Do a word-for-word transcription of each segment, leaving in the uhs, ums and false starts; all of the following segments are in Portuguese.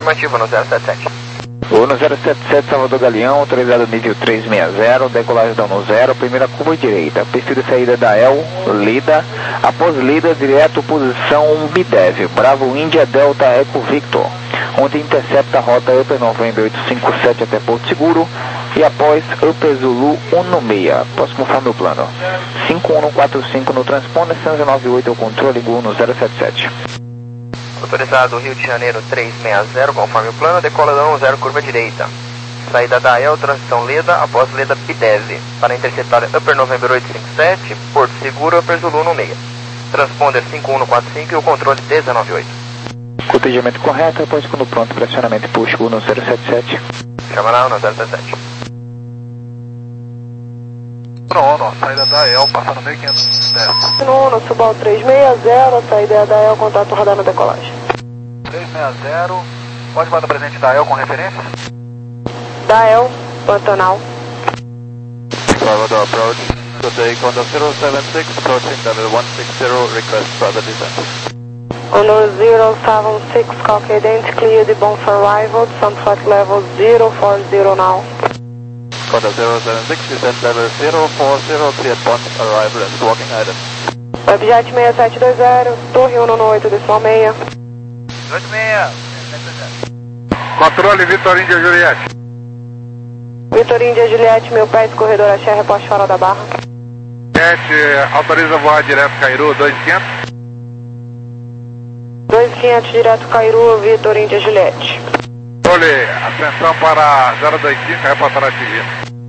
Afirmativo no zero sete sete. O no zero sete sete, Salvador Galeão, autorizado nível trezentos e sessenta, decolagem dano zero, primeira curva direita, perfil de saída da E L, Lida, após Lida, direto, posição Bidev, Bravo Índia, Delta Eco Victor, onde intercepta a rota Upper November oitocentos e cinquenta e sete até Porto Seguro, e após Upper Zulu cento e seis, posso confirmar meu plano, cinco um quatro cinco no transponder, cento e noventa e oito, o controle Gol no zero sete sete. Autorizado Rio de Janeiro trezentos e sessenta, conforme o plano, decola dano zero, curva direita. Saída da E L, transição Leda, após Leda Bidev, para interceptar Upper November oitocentos e cinquenta e sete, Porto Seguro, Upper Zulu no meio. Transponder cinco um quatro cinco e o controle dezenove oito. Cotejamento correto, após quando pronto, pressionamento push Gol no zero sete sete. Chama no zero sete sete. Ono, saída da E L, passando meio quinhentos. Ono, Subal trezentos e sessenta, saída da E L, contato radar na decolagem. trezentos e sessenta, pode mandar presente da E L com referência? Da E L, Pantanal. Salvador approach, today Condor zero seven six, approaching level one six zero, request further descent. Ono zero seven six, copy ident, clear the bound for arrival, some flight level zero four zero now. Condor zero seven six, descent level zero four zero, cleared bond, arrival and walking items. Webjet seis sete dois zero, Torre um no oito decimal seis. oito seis. Controle Vitor Índia Juliette. Vitor Índia Juliette, meu pé, corredor Axé, reposte fora da barra. Juliette, autoriza voar direto Cairu, dois mil e quinhentos. dois mil e quinhentos, direto Cairu, Vitor Índia Juliette. Olhe, ascensão para zero dois cinco, reportar atingir.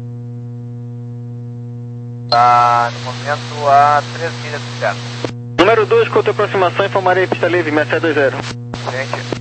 Tá no momento a três milhas do certo. Número dois, contra aproximação, informarei pista livre, seis sete dois zero. Gente.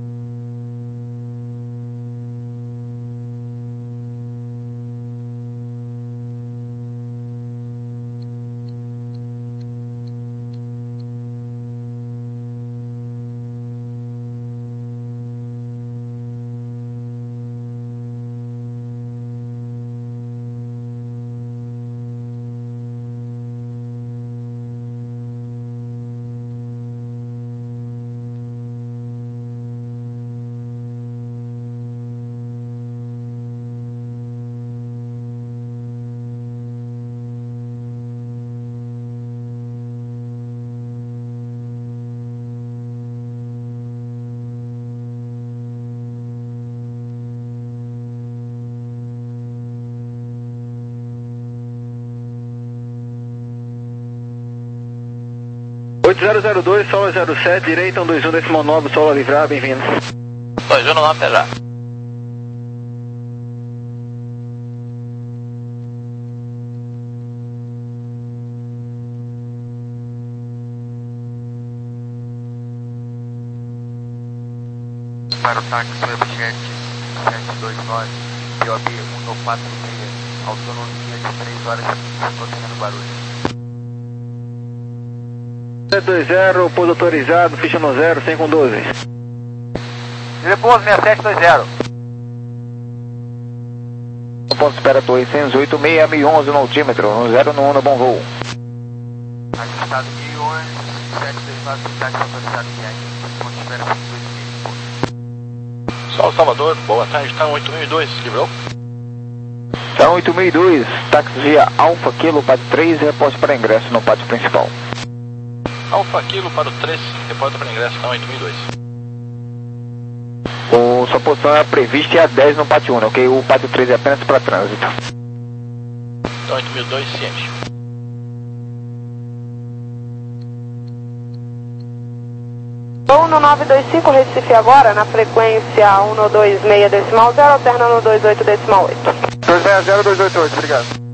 oito zero zero dois, solo zero sete, direita um dois um, decimal nove, solo a livrar, bem-vindo. dois um no nove, já. Para o táxi Webjet sete dois nove, P O B um quatro seis, autonomia de três horas e quinze, protegendo barulho. sete dois zero, pouso autorizado, ficha no zero, cem com doze. Repouso seis sete dois zero. Ponto espera doiscentos e oito, seis mil e onze no altímetro, no zero no um no bom voo. Ajustado mil e onze, sete dois nove, táxi autorizado em aí, ponto espera dois mil. Sol Salvador, boa tarde, tá oito mil e dois, livrou? Tá oito mil e dois, táxi via Alfa Kilo, pátio três, reporte para ingresso no pátio principal. Alfa Kilo para o três, reporta para ingresso, tá oito mil e dois. O, sua posição é prevista e a dez no pátio um, ok? O pátio três é apenas para trânsito. Tá oito mil e dois, ciente. um no nove dois cinco, Recife agora, na frequência um no dois seis decimal zero, alterna no dois oito decimal oito. dois seis zero, dois oito oito, obrigado.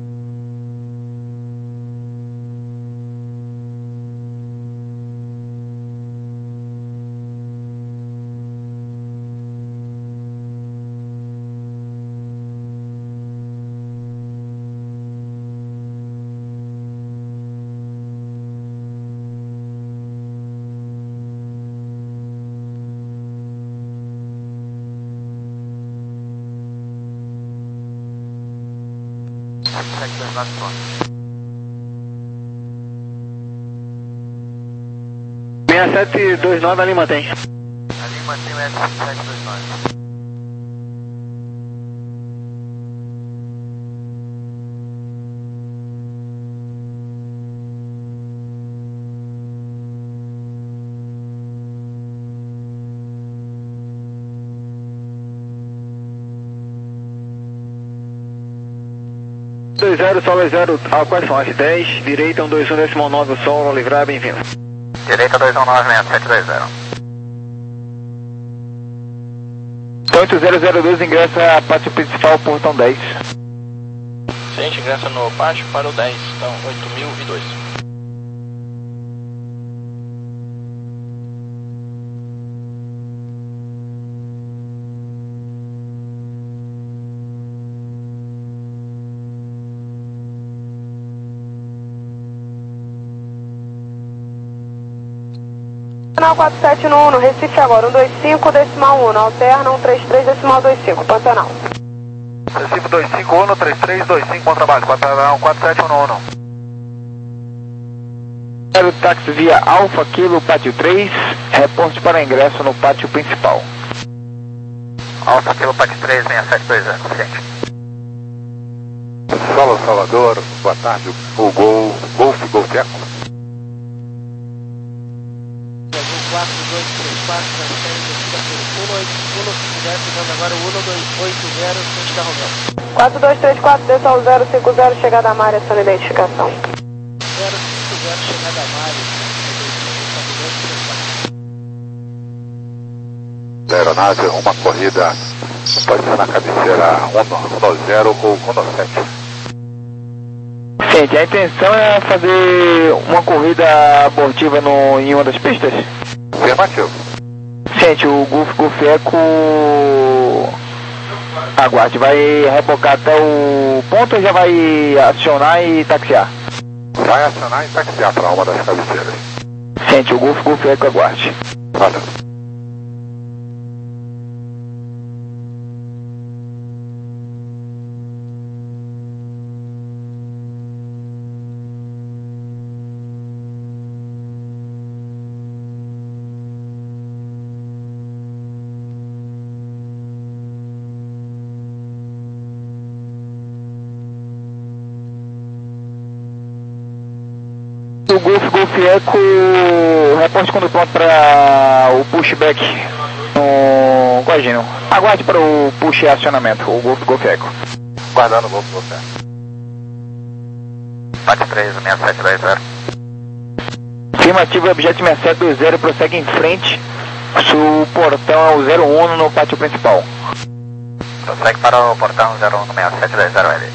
seis sete dois nove, ali mantém. Ali mantenho S sete dois nove. dois zero, solo zero, ah, quais são as dez? Direita um dois um decimal nove, solo, livrar, bem-vindo. Direita dois um nove seis sete dois zero. oito zero zero dois ingressa a pátio principal, portão dez. Ciente, ingressa no pátio para o dez, então oito mil e dois. Pantanal quatro sete no um, no Recife agora, um dois cinco decimal um, alterna um três três decimal dois cinco, Pantanal. Recife dois cinco um, três três dois cinco, bom trabalho, Pantanal quatro sete um no um. Zero táxi via Alfa Kilo, pátio três, reporte para ingresso no pátio principal. Alfa Kilo Pátio três seis sete dois zero, ciente. Solo Salvador, boa tarde, o Gol, Golf, Golf Eco. quatro dois três quatro, agora o um dois oito zero, frente da Romeu. quatro dois três quatro, Desal zero cinco zero, chegada a Mária, sua identificação. zero cinco zero, chegada a Mária, Da aeronave, uma corrida, pode ser na cabeceira um zero ou um sete. Gente, a intenção é fazer uma corrida abortiva no, em uma das pistas? Afirmativo. Gente, o Golf Golf Eco aguarde, vai rebocar até o ponto ou já vai acionar e taxiar? Vai acionar e taxiar para uma das cabeceiras. Gente, o Golf Golf Eco aguarde. Valeu. O Golf Golf Eco, reporte quando pronto para o pushback no Guagino. Aguarde para o push e acionamento, o Golf Golf Eco. Guardando o Golf Golf Eco. Pátio três seis sete dois zero. Afirmativo, objeto seis sete dois zero, prossegue em frente. O portão é o zero um no pátio principal. Prossegue para o portão zero um seis sete dois zero L.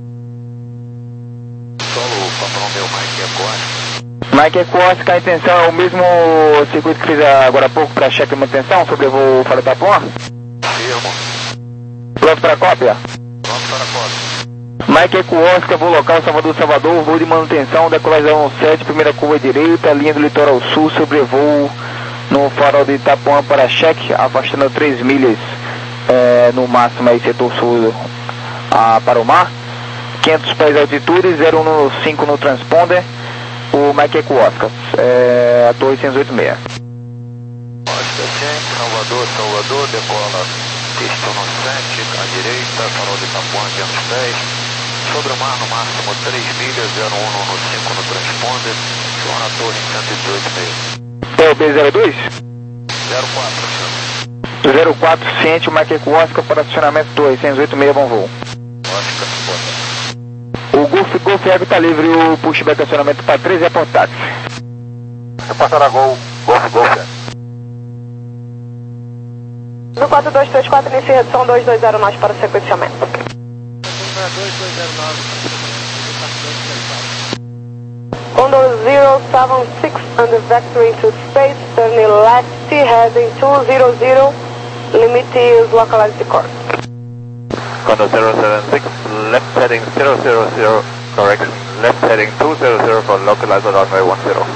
Solo, patrão meu, Mike Ecosta. Mike Ecosta, a intenção é o mesmo circuito que fiz agora há pouco para cheque de manutenção, sobrevoo para o Itapuã? Firmo. Pronto para a cópia? Pronto para a cópia. Mike Ecosta, voo local Salvador Salvador, voo de manutenção, decolagem sete, primeira curva direita, linha do litoral sul, sobrevoo no farol de Itapuã para cheque, afastando três milhas é, no máximo aí setor sul ah, para o mar. quinhentos pés de altitude, zero um cinco no transponder, o Mike Eco Oscar, é, a torre seiscentos e oitenta e seis. Oscar Gente, Salvador, Salvador, decola pista um sete, à direita, farol de Itapuã, quinhentos pés, sobre o mar no máximo três milhas, zero um cinco no transponder, chegou na torre cento e dezoito e meio. É o B zero dois? zero quatro, senhor. zero quatro, ciente, o Mike Eco Oscar para acionamento torre seiscentos e oitenta e seis, bom voo. Oscar, boa. O Golf Golf Eco está livre, o pushback acionamento para três é por táxi. Reportará Gol, Golf, Golf. No quatro dois três quatro, inicia redução dois dois zero nove para o sequenciamento. dois dois zero nove, Condor zero seven six under vector into space, turning left, heading two zero zero, limit is localized course. Condor zero seven six, left heading zero zero zero, correction, left heading two zero zero for localizer runway one zero.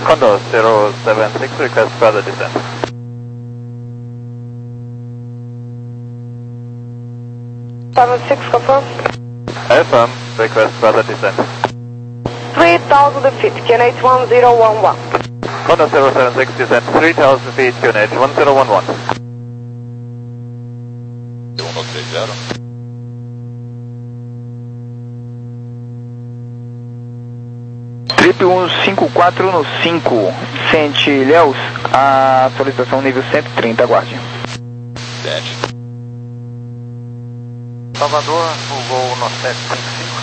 Condor zero seven six, request further descent. seven six, confirm. Affirm, request further descent. three thousand feet, Q N H one zero one one. Condor zero seven six, descent three thousand feet, Q N H one zero one one. um três zero. Trip um cinco quatro no cinco, Sente Ilhéus, a solicitação nível cento e trinta, aguarde. sete. Salvador, o voo no sete cinco cinco.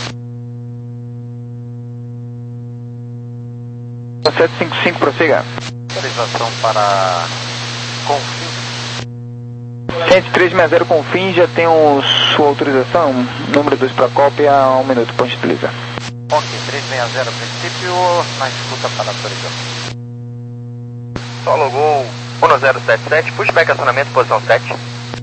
sete cinco cinco, prossiga. Autorização para Confins. Sente três seis zero, Confins, já tem o, sua autorização, número dois para cópia, um minuto, ponte utiliza. Ok, três seis zero, princípio, na escuta para autorização. Solo Gol um zero sete sete, pushback acionamento, posição sete.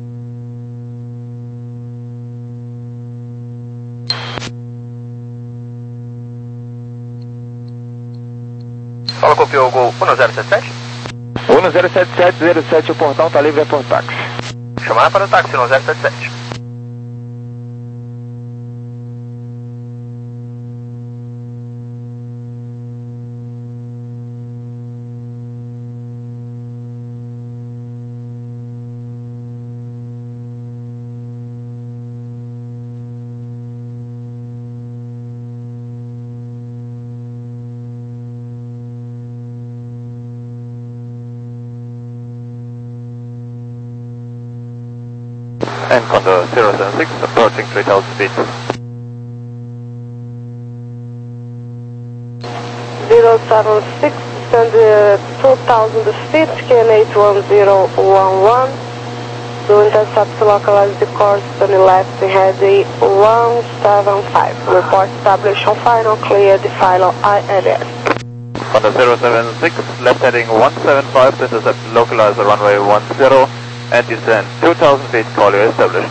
Solo copiou o Gol um zero sete sete. um zero sete sete zero sete, o portão está livre, é por táxi. Chamar para o táxi um zero sete sete. And Condor zero seven six, approaching three thousand feet. zero seven six, send uh, two thousand feet, Q N H one zero one one. To intercept localize the course, turn left, heading one seven five. Report established on final, clear the final I N S. Condor zero seven six, left heading one seven five, to intercept localize the runway one zero. And descend two thousand feet, call you established.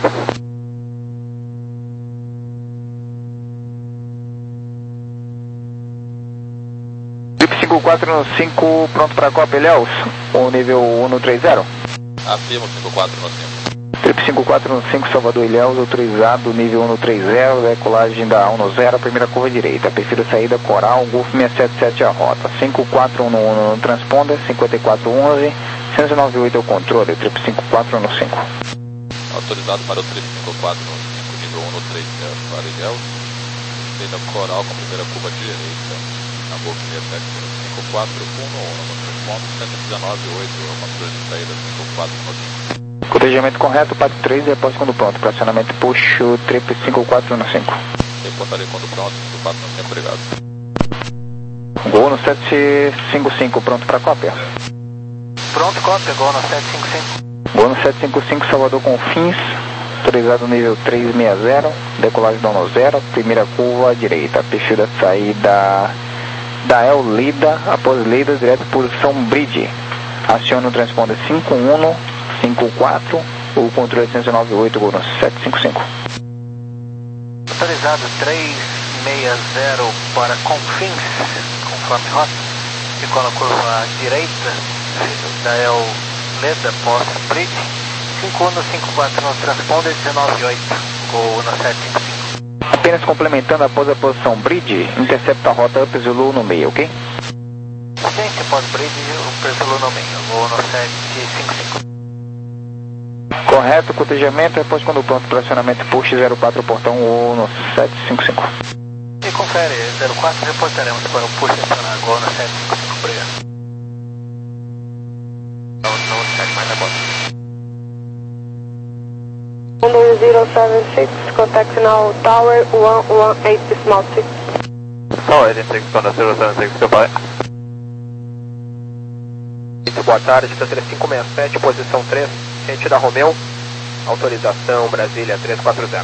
Trip cinco quatro no cinco, pronto para cópia, Ilhéus, o nível um três zero. Afirmo cinco quatro no cinco. Trip cinco quatro no cinco, Salvador Ilhéus, autorizado, nível um três zero, decolagem da um zero, primeira curva direita, perfil saída Coral, Golf seiscentos e setenta e sete a rota, cinco quatro no, no transponder, cinquenta e quatro onze, cento e noventa e oito é o controle, Trip cinco quatro no cinco. Autorizado para o trip cinco quatro no cinco, nível um três zero, para Ilhéus. Saída Coral com primeira curva direita, na Golf seiscentos e setenta e sete, cinco quatro um no transponder, cento e dezenove oito, controle de saída cinco quatro no cinco. Cotejamento correto, P A D três, depósito quando pronto, fracionamento puxo, Trip cinco quatro no cinco. Reportarei quando pronto, cinco quatro no cinco, obrigado. Gol no sete cinco cinco, pronto para cópia. Pronto, cópia, Gol no sete cinco cinco. Gol no sete cinco cinco, Salvador Confins, autorizado nível três seis zero, decolagem da um zero, primeira curva direita, perfil da saída da El Lida, após Lida, direto posição Bridge. Acione o transponder cinco um cinco quatro, o controle cento e noventa e oito, Gol no sete cinco cinco. Autorizado três seis zero para Confins, conforme rota. Ficou na curva direita da El Leda, pós-bridge. cinco um cinco quatro no transponder, dezenove oito, Gol no sete cinco cinco. Apenas complementando após a posição Bridge, intercepta a rota Up Zulu no meio, ok? Ciência pós-bridge, o Zulu no meio, Gol no sete cinco cinco. Correto, cotejamento, depois quando pronto, pressionamento push zero quatro, portão ou no sete cinco cinco. E confere, zero quatro, reportaremos para o push acionar Gol no sete cinco cinco, obrigado. Não, não, sete mais agora. Condor zero seven six, contact now tower one one eight small six. Tower eighteen six, Condor zero seven six, goodbye. Boa tarde, Brasília cinco seis sete, posição três, ciente da Romeu, autorização Brasília três quatro zero.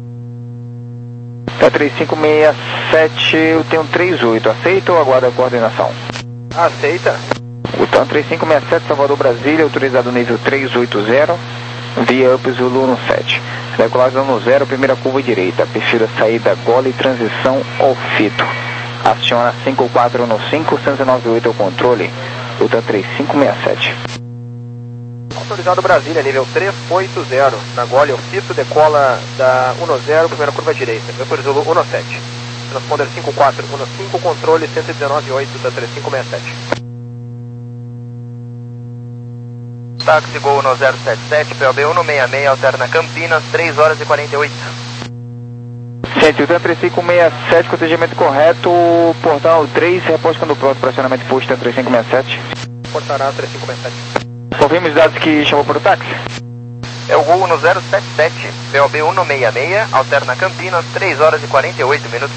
Tá três cinco seis sete, eu tenho três oito, aceita ou aguarda a coordenação? Aceita. O TAM três cinco seis sete, Salvador Brasília, autorizado nível três oito zero, via Up Zulu no sete. Decolagem no zero, primeira curva direita, perfil da saída Gole, transição Ofito. Aciona cinco quatro um cinco, cento e noventa e oito ao controle, luta três cinco seis sete. Autorizado Brasília, nível trezentos e oitenta, na Gole, Ofito, decola da dez, primeira curva direita, Upper Zulu dezessete. Transponder cinco quatro um cinco, controle cento e dezenove oito, luta três cinco seis sete. Táxi Gol zero sete sete, P O B cento e sessenta e seis, alterna Campinas, três horas e quarenta e oito. cento e oitenta, três cinco seis sete, procedimento correto, portal três, reposto quando pronto, pressionamento posto três cinco seis sete. Portará três cinco seis sete. Confirme os dados que chamou para o táxi. É o Gol zero sete sete, P O B cento e sessenta e seis, alterna Campinas, três horas e quarenta e oito minutos.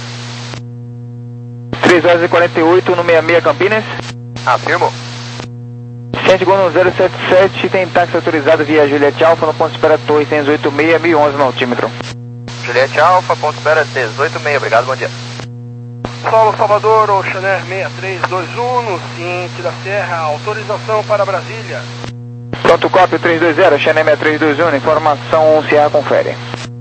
três horas e quarenta e oito, cento e sessenta e seis, Campinas. Afirmo. Cente Gol zero sete sete, tem táxi autorizado via Juliette Alfa no ponto de espera Torre seiscentos e oitenta e seis, mil e onze no altímetro. Juliette Alfa, ponto de espera dezoito e meio, obrigado, bom dia. Solo Salvador, Oceaner seis três dois um, no Ciente da Serra, autorização para Brasília. Pronto, cópia três dois zero, Oceaner seis três dois um, informação Sierra confere.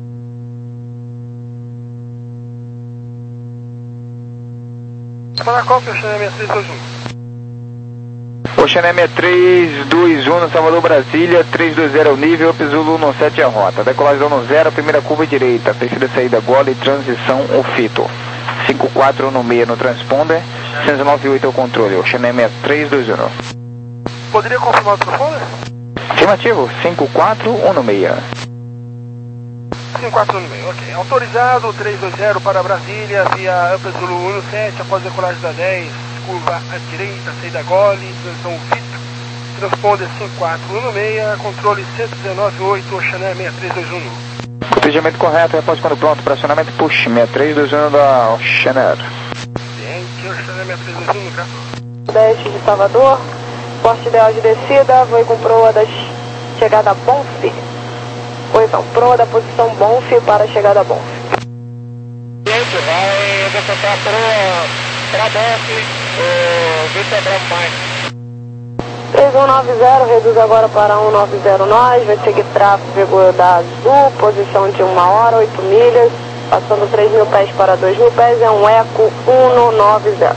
Para a cópia, Oceaner seis três dois um. Oceaner seis três dois um, no Salvador, Brasília, três dois zero é o nível, Zulu dezessete é a rota. Decolagem no zero, primeira curva direita, terceira saída Gole, transição Ofito. cinco quatro um seis no transponder, cento e noventa e oito é o controle, Oceaner seis três dois um. Poderia confirmar o telefone? Afirmativo, cinco quatro um seis. cinco quatro um seis, ok. Autorizado três dois zero para Brasília, via Upper Zulu dezessete, após decolagem da dez. Curva à direita, saída Gole, transição Vito, transponder cinco quatro um seis, controle cento e dezenove oito, Oceaner seis três dois um. Procedimento correto, repórte quando pronto, pressionamento push, seis três dois um da Oceaner. Ciente, Oceaner seis três dois um, graças. dez de Salvador, porte ideal de descida, voo com proa da chegada Bonf. Correção, proa da posição Bonf para a chegada Bonf. Gente, vai decotar a proa para Bonf, o Vitor Bravo mais. três um nove zero, reduz agora para um nove zero nós, vai seguir tráfego da Azul, posição de uma hora, oito milhas, passando três mil pés para dois mil pés, é um Eco cento e noventa.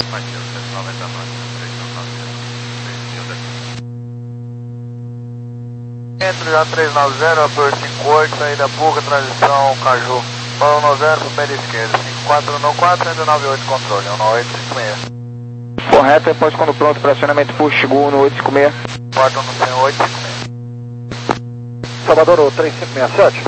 Entre já trezentos e noventa, por cinco oito, saída Buga, transição Caju. Paulo noventa, pro pé da esquerda, cinco quatro um quatro, cento e noventa e oito, controle, um nove oito cinco seis. Correto, repórte quando pronto, pressionamento push, Gol no oito cinco seis. Porta no oito cinco seis. Salvador, três cinco seis sete.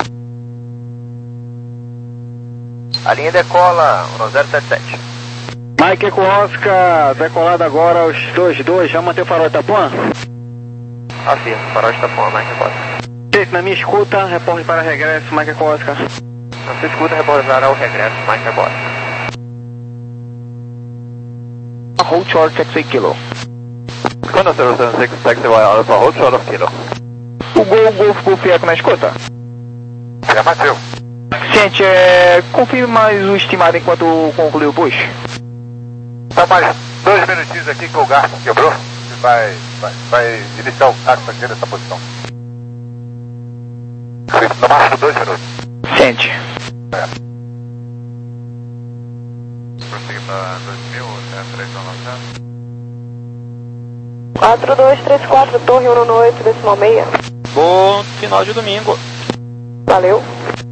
A linha decola, zero sete sete. Mike com Oscar, decolado agora, os dois dois, já mantém o farol de Itapuã? Afirmo, farol de Itapuã, Mike Costa. Gente, na minha escuta, reporte para regresso, Mike com Oscar. Na sua escuta, repousará o regresso, Mike Costa. Hold short, taxi kilo. Quando zero sete seis, taxi vai alfa, hold short of kilo. O Gol, Golf, Golf Eco na escuta? Afirmativo. Ciente, é, confirme mais o estimado enquanto concluiu o push. Tá mais dois minutinhos aqui que o garfo quebrou. Vai, vai, vai iniciar o táxi aqui nessa posição. No máximo dois minutos. Ciente. É. Prosseguir para dois mil, é três nove zero. quatro dois três quatro, Torre um oito, decimal seis. Bom final de domingo. Valeu.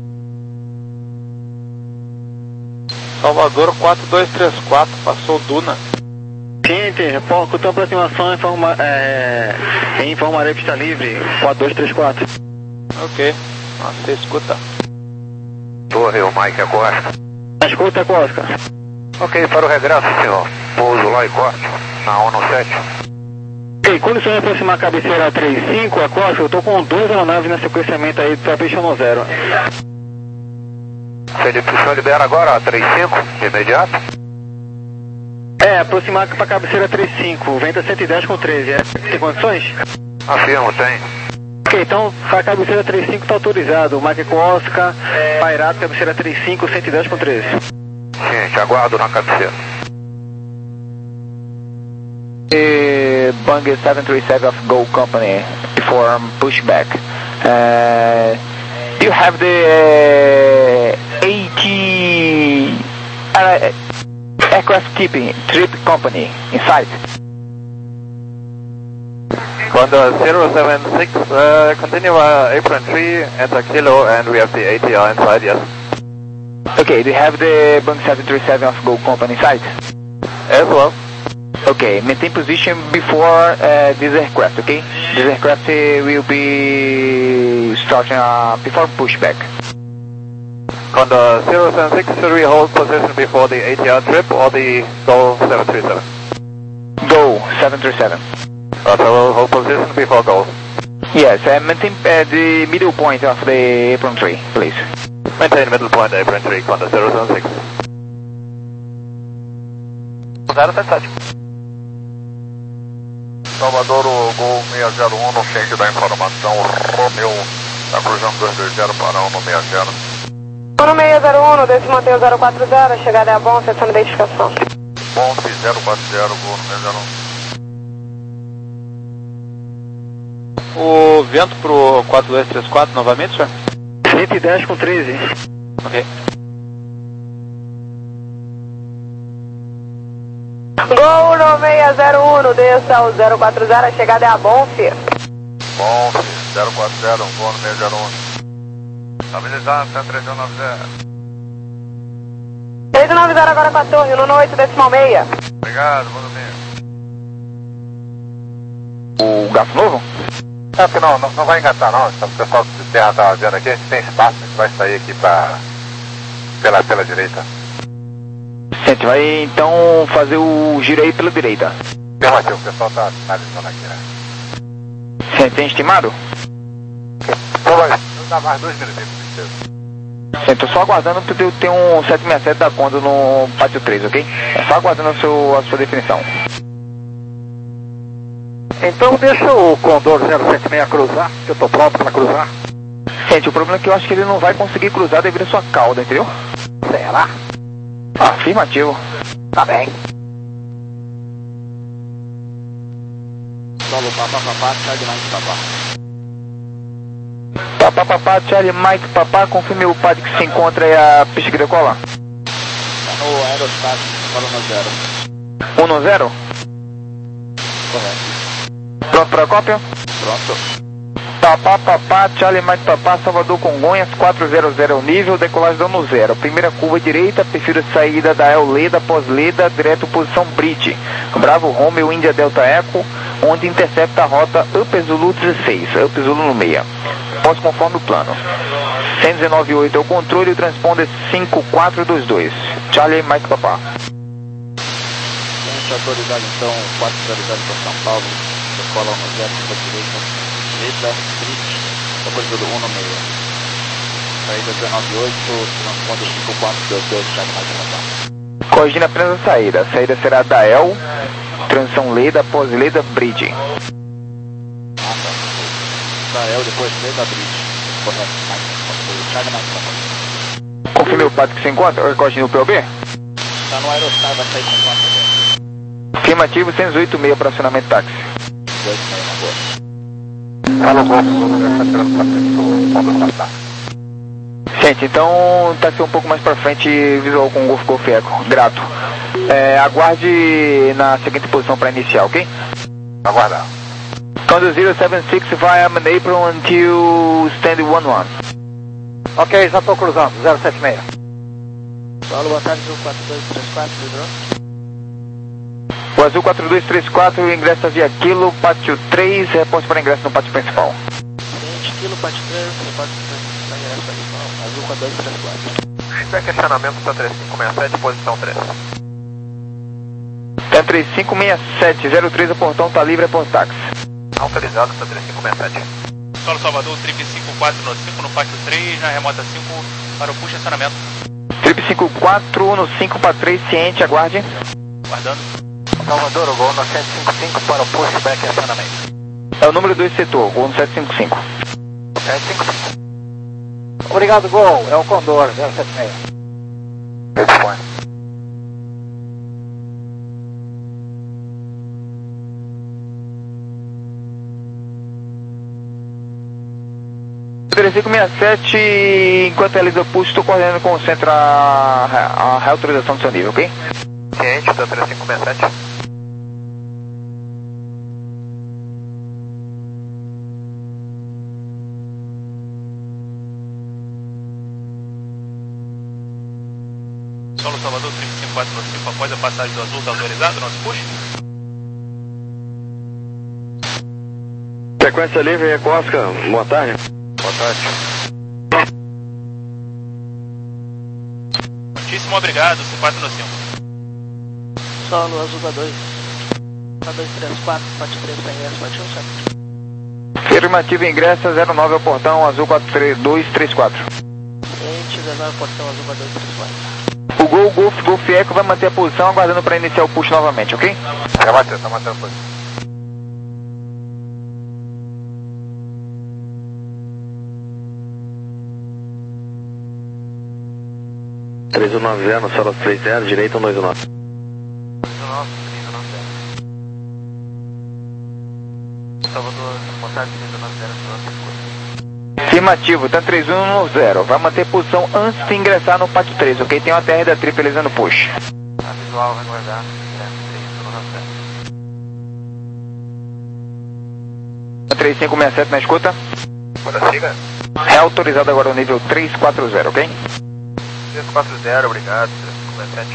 Salvador quatro dois três quatro, passou Duna. Ciente, reporte com aproximação, informa, é, informarei pista livre, quatro dois três quatro. Ok, você escuta. Torre, o Mike agora. Escuta, Oscar. Ok, para o regresso, senhor. Pouso lá e corte, na dezessete. Ok, quando o senhor aproximar a cabeceira três cinco, a Costa, eu tô com duas aeronaves na sequenciamento aí para pista no zero. Felipe, o senhor libera agora a três cinco, de imediato? É, aproximar para a cabeceira três cinco, venta cento e dez com treze, é? Tem condições? Afirmo, tem. Ok, então a cabeceira três cinco está autorizado, Mike com Oscar, Pairato, cabeceira três cinco, cento e dez com treze. Gente, aguardo na cabeceira. Uh, Bang seven three seven of Go Company, form pushback. Uh, do you have the uh, eighty... Uh, Aircraft keeping, trip company, inside. Condor zero seven six, uh, continue uh, apron three, enter kilo, and we have the A T R inside, yes. Okay, do you have the Boeing seven three seven of Go company inside? As well. Okay, maintain position before uh, this aircraft, okay? This aircraft uh, will be starting uh, before pushback. Condor zero seven six, should we hold position before the A T R trip or the Go seven three seven? Go seven three seven. Roger, we'll hold position before Go. Yes, uh, maintain uh, the middle point of the apron three, please. Maintain middle point apron three, Condor zero seven six. zero sete sete. Salvador, o Gol seis zero um no centro da informação, Romeu, está cruzando dois dois zero para um no seis zero. um seis zero um, desce mantém o zero quatro zero, chegada é a bom, sessão de identificação. Bom, zero quatro zero, Gol no seis zero um. O vento pro quatro dois três quatro novamente, senhor? cento e dez com treze. Ok. Gol no seis zero um, desça o zero quatro zero, a chegada é a Bonf. Bom, zero quatro zero, Gol no seis zero um. Estabilizado, cento e três nove zero. três nove zero agora com a torre, no oito decimal seis. Obrigado, bom domingo. O gato novo? É, porque não, não, não vai engatar não, o pessoal de terra está vendo aqui, a gente tem espaço, a gente vai sair aqui pra, pela, pela direita. A gente vai então fazer o giro aí pela direita. Afirmativo, o pessoal está analisando aqui, né? Você tem estimado? Então vai, dá mais dois minutinhos, certeza. Sim, tô só aguardando porque eu tenho um sete seis sete da Condor no pátio três, ok? É só aguardando a, seu, a sua definição. Então deixa o Condor zero sete seis cruzar, que eu tô pronto para cruzar. Gente, o problema é que eu acho que ele não vai conseguir cruzar devido à sua cauda, entendeu? Será? Afirmativo. Tá bem. Solo papá, papá, Charlie Mike, papá. Papá, papá, Charlie Mike, papá, confirme o pad que se encontra aí a pista que decola. Tá no Aerostat, fala no zero. um no zero? Correto. Pronto para a cópia? Pronto. Papá, papá, Charlie Mike, papá, Salvador, Congonhas, quatro zero zero nível, decolagem dando zero. Primeira curva direita, perfil de saída da El Leda, pós-Leda, direto posição Bridge. Bravo Romeo, Índia Delta Eco, onde intercepta a rota Upper Zulu dezesseis, Upper Zulu no meia. Pós conforme o plano. cento e dezenove ponto oito é o controle e o transponder cinco quatro dois dois. Charlie Mike, papá. Gente autorizado então, quatro zero zero para São Paulo, decola no zero, para direita. Leda, Bridge, depois do um no meio. Saída dezenove oito, transponder cinco quatro dois dois, Charlie Mike, papá. Corrigindo apenas a saída. A saída será da El, transição Leda, pós-Leda, Bridge. Ah, tá. Da El, depois Leda, Bridge. Correto, Mike, Charlie Mike, papá. Confirme o pato que se encontra, corrigindo o P O B? Tá no Aerostar, vai sair com quatro. Afirmativo, cento e oito seis para acionamento táxi. dois meio na boa. Fala o Golfo, está tirando para frente do fundo do passar. Gente, então táxi um pouco mais para frente, visual com o Golf Golf Eco. Grato. É, aguarde na seguinte posição para iniciar, ok? Aguardar. Condor zero sete seis via Apron until stand one one. Ok, já tô cruzando, zero sete seis. Paulo, boa tarde, quatro dois três quatro, livrou? O Azul quatro dois três quatro, ingressa via Kilo, pátio três, reposte para ingresso no pátio principal. vinte Kilo, pátio três, reposte para ingresso principal, Azul quatro dois três quatro. Feedback questionamento para três cinco seis sete, posição três. Tá três cinco seis sete zero três, o portão tá livre, é por táxi. Autorizado para três cinco seis sete. Solo Salvador, trip cinco quatro no cinco no pátio três, na remota cinco para o push acionamento. Trip cinco quatro no cinco para três, ciente, aguarde. Guardando. Salvador, o Gol no sete cinco cinco para o pushback e acionamento. É o número dois setor, Gol no sete cinco cinco. sete cinco cinco. Obrigado, Gol, é o Condor, zero sete seis. Responde. três cinco seis sete, enquanto realiza o push, estou coordenando com o centro a, a reautorização do seu nível, ok? Ciente, da três cinco seis sete. Solo Salvador, três cinco quatro cinco, após a passagem do azul, está autorizado o nosso push? Sequência livre, Yakowska, boa tarde. Boa tarde. Muitíssimo obrigado, C quatro cinco. Solo azul da dois. Da dois três quatro, quatro três P R S, quatro um sete. Afirmativo, ingressa zero nove ao portão azul quatro três dois três quatro. Ciente, zero nove portão azul da dois três quatro. O Gol, Golf, Golf Eco vai manter a posição, aguardando para iniciar o push novamente, ok? Já bateu, tá mantendo a posição. três um nove zero, solo três zero, direita um dois um nove. três um nove, três um nove zero. Salvador, boa tarde, três um nove zero, Afirmativo, tá três um nove zero. Vai manter posição antes de ingressar no pátio três, ok? Tem uma T R da Trip realizando push. A visual vai guardar, três um nove zero. três cinco seis sete na escuta. Prossiga. É autorizado agora o nível três quatro zero, ok? três quatro zero, obrigado, três cinco seis sete.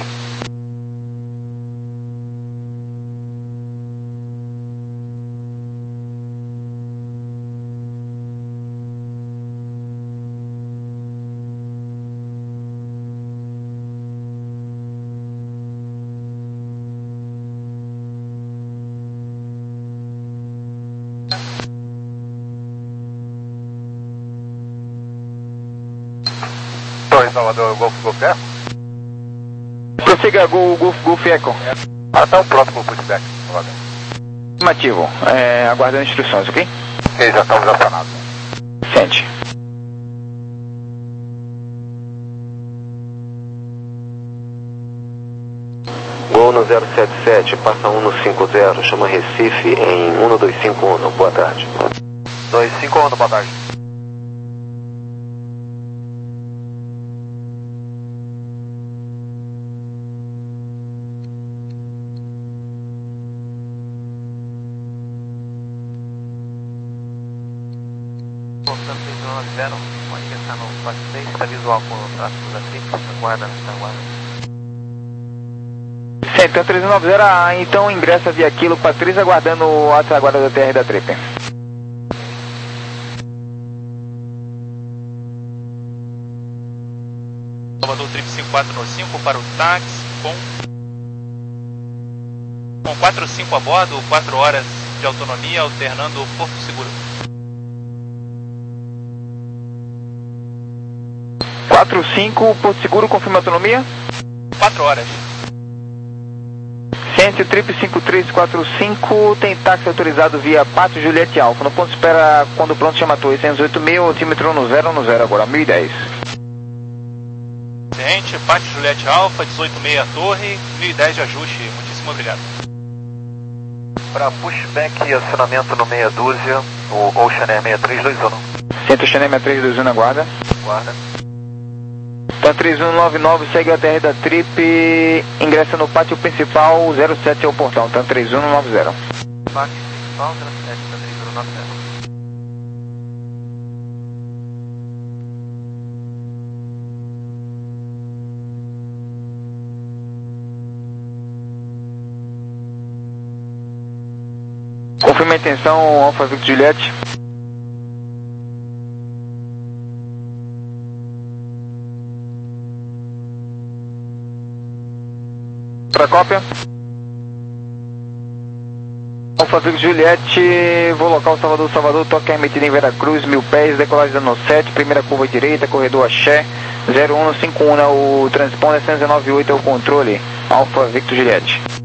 Torre Salvador, Golf Golf Eco. Prossiga, Gol, Golf, Golf Eco. Ah, tá pronto pro pushback, Salvador. Afirmativo, é, aguardando instruções, ok? Ok, já estamos acionados. Sente. Gol no zero sete sete, passa um no cinco zero, chama Recife em um dois cinco um, boa tarde. dois cinco um, boa tarde. Voltando três um nove zero, pode ingressar no quatro seis, está visual com o tráfego da Trip, aguarda, aguarda. Sim, então três um nove zero, ah, então ingressa via quilo para três, aguardando a aguarda da T R da Trip. Salvador, trip cinco quatro cinco para o táxi com, com quatro cinco a bordo, quatro horas de autonomia, alternando Porto Seguro. quatro cinco, Porto Seguro, confirma a autonomia? quatro horas. Ciente, Trip cinco três quatro cinco, tem táxi autorizado via Pátio Juliette Alfa. No ponto de espera, quando pronto, chama a torre seiscentos e oito mil, altímetro no zero no zero agora, mil e dez. Ciente, Pátio Juliette Alfa, dezoito meia torre, mil e dez de ajuste. Muitíssimo obrigado. Para pushback e acionamento no meia dúzia, o Ocean Air seis três dois um. Ciente, Ocean Air seis três dois um na guarda. Guarda. Tá três um nove nove, segue a T R da Trip, ingressa no pátio principal, zero sete é o portão, tá três um nove zero. Pátio principal, zero sete, tá três um nove zero. Confirma a intenção, Alfa Victor Juliette. Para cópia. Alfa Victor Juliette, vou local Salvador, Salvador, toque remetida em Veracruz, mil pés, decolagem dano sete, primeira curva direita, corredor Axé, zero um cinco um, o transponder cento e nove oito é o controle, Alfa Victor Juliette.